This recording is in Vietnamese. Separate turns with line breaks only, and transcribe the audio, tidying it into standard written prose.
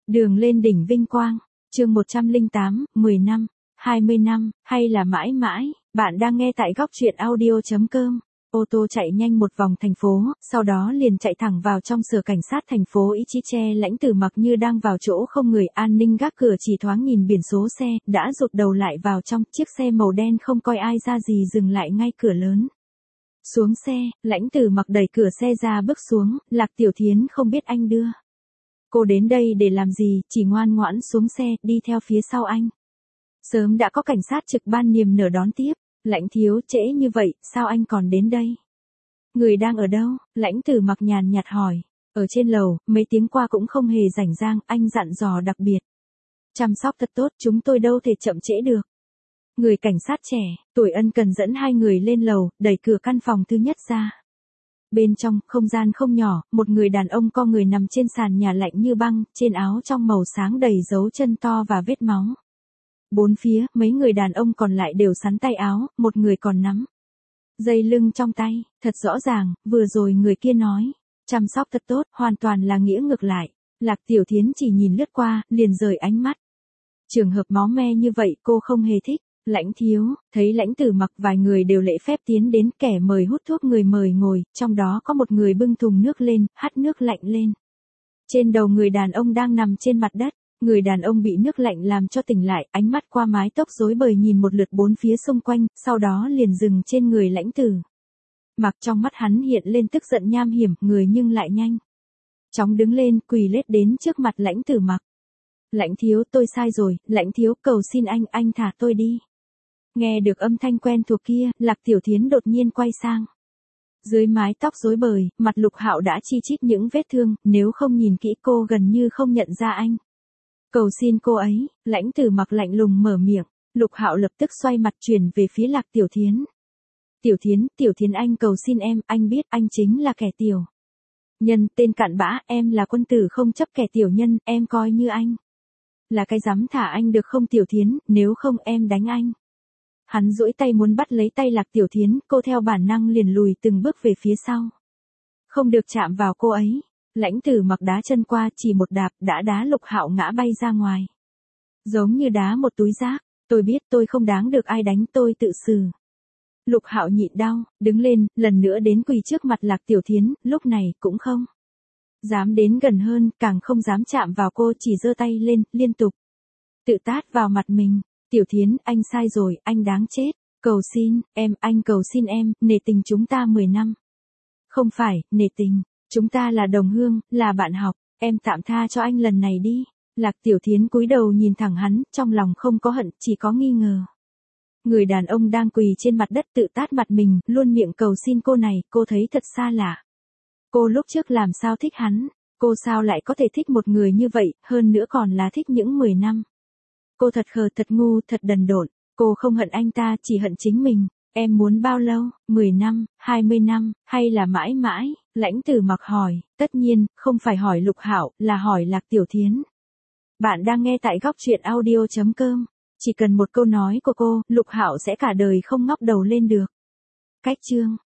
Đường lên đỉnh vinh quang, chương 108, 10 năm, 20 năm, hay là mãi mãi, bạn đang nghe tại góc truyện audio.com. Ô tô chạy nhanh một vòng thành phố, sau đó liền chạy thẳng vào trong sở cảnh sát thành phố Ichiche. Lãnh Tử Mặc như đang vào chỗ không người, an ninh gác cửa chỉ thoáng nhìn biển số xe, đã rụt đầu lại vào trong. Chiếc xe màu đen không coi ai ra gì dừng lại ngay cửa lớn. Xuống xe, Lãnh Tử Mặc đẩy cửa xe ra bước xuống. Lạc Tiểu Thiến không biết anh đưa cô đến đây để làm gì, chỉ ngoan ngoãn xuống xe, đi theo phía sau anh. Sớm đã có cảnh sát trực ban niềm nở đón tiếp. Lãnh thiếu, trễ như vậy, sao anh còn đến đây? Người đang ở đâu? Lãnh Tử Mặc nhàn nhạt hỏi. Ở trên lầu, mấy tiếng qua cũng không hề rảnh rang, anh dặn dò đặc biệt. Chăm sóc thật tốt, chúng tôi đâu thể chậm trễ được. Người cảnh sát trẻ, tuổi ân cần dẫn hai người lên lầu, đẩy cửa căn phòng thứ nhất ra. Bên trong, không gian không nhỏ, một người đàn ông co người nằm trên sàn nhà lạnh như băng, trên áo trong màu sáng đầy dấu chân to và vết máu. Bốn phía, mấy người đàn ông còn lại đều xắn tay áo, một người còn nắm dây lưng trong tay. Thật rõ ràng, vừa rồi người kia nói, chăm sóc thật tốt, hoàn toàn là nghĩa ngược lại. Lạc Tiểu Thiến chỉ nhìn lướt qua, liền rời ánh mắt. Trường hợp máu me như vậy cô không hề thích. Lãnh thiếu, thấy Lãnh Tử Mặc, vài người đều lễ phép tiến đến, kẻ mời hút thuốc, người mời ngồi, trong đó có một người bưng thùng nước lên, hắt nước lạnh lên. Trên đầu người đàn ông đang nằm trên mặt đất, người đàn ông bị nước lạnh làm cho tỉnh lại, ánh mắt qua mái tóc rối bời nhìn một lượt bốn phía xung quanh, sau đó liền dừng trên người Lãnh Tử Mặc. Trong mắt hắn hiện lên tức giận nham hiểm, người nhưng lại nhanh chóng đứng lên, quỳ lết đến trước mặt Lãnh Tử Mặc. Lãnh thiếu, tôi sai rồi, Lãnh thiếu, cầu xin anh thả tôi đi. Nghe được âm thanh quen thuộc kia, Lạc Tiểu Thiến đột nhiên quay sang. Dưới mái tóc rối bời, mặt Lục Hạo đã chi chít những vết thương, nếu không nhìn kỹ cô gần như không nhận ra anh. Cầu xin cô ấy, Lãnh Tử Mặc lạnh lùng mở miệng. Lục Hạo lập tức xoay mặt chuyển về phía Lạc Tiểu Thiến. Tiểu Thiến anh cầu xin em, anh biết anh chính là kẻ tiểu nhân, tên cặn bã, em là quân tử không chấp kẻ tiểu nhân, em coi như anh là cái dám thả anh được không Tiểu Thiến, nếu không em đánh anh. Hắn duỗi tay muốn bắt lấy tay Lạc Tiểu Thiến, cô theo bản năng liền lùi từng bước về phía sau. Không được chạm vào cô ấy. Lãnh Tử Mặc đá chân qua, chỉ một đạp, đã đá Lục Hạo ngã bay ra ngoài. Giống như đá một túi rác. Tôi biết tôi không đáng được ai đánh, tôi tự xử. Lục Hạo nhịn đau, đứng lên, lần nữa đến quỳ trước mặt Lạc Tiểu Thiến, lúc này cũng không dám đến gần hơn, càng không dám chạm vào cô, chỉ giơ tay lên, liên tục tự tát vào mặt mình. Tiểu Thiến, anh sai rồi, anh đáng chết. Cầu xin, anh cầu xin em, nể tình chúng ta 10 năm. Không phải, nể tình, chúng ta là đồng hương, là bạn học, em tạm tha cho anh lần này đi. Lạc Tiểu Thiến cúi đầu nhìn thẳng hắn, trong lòng không có hận, chỉ có nghi ngờ. Người đàn ông đang quỳ trên mặt đất tự tát mặt mình, luôn miệng cầu xin cô này, cô thấy thật xa lạ. Cô lúc trước làm sao thích hắn, cô sao lại có thể thích một người như vậy, hơn nữa còn là thích những 10 năm. Cô thật khờ, thật ngu, thật đần độn, cô không hận anh ta, chỉ hận chính mình. Em muốn bao lâu, 10 năm, 20 năm, hay là mãi mãi? Lãnh Tử Mặc hỏi, tất nhiên, không phải hỏi Lục Hạo, là hỏi Lạc Tiểu Thiến. Bạn đang nghe tại góc truyện audio.com. Chỉ cần một câu nói của cô, Lục Hạo sẽ cả đời không ngóc đầu lên được. Cách chương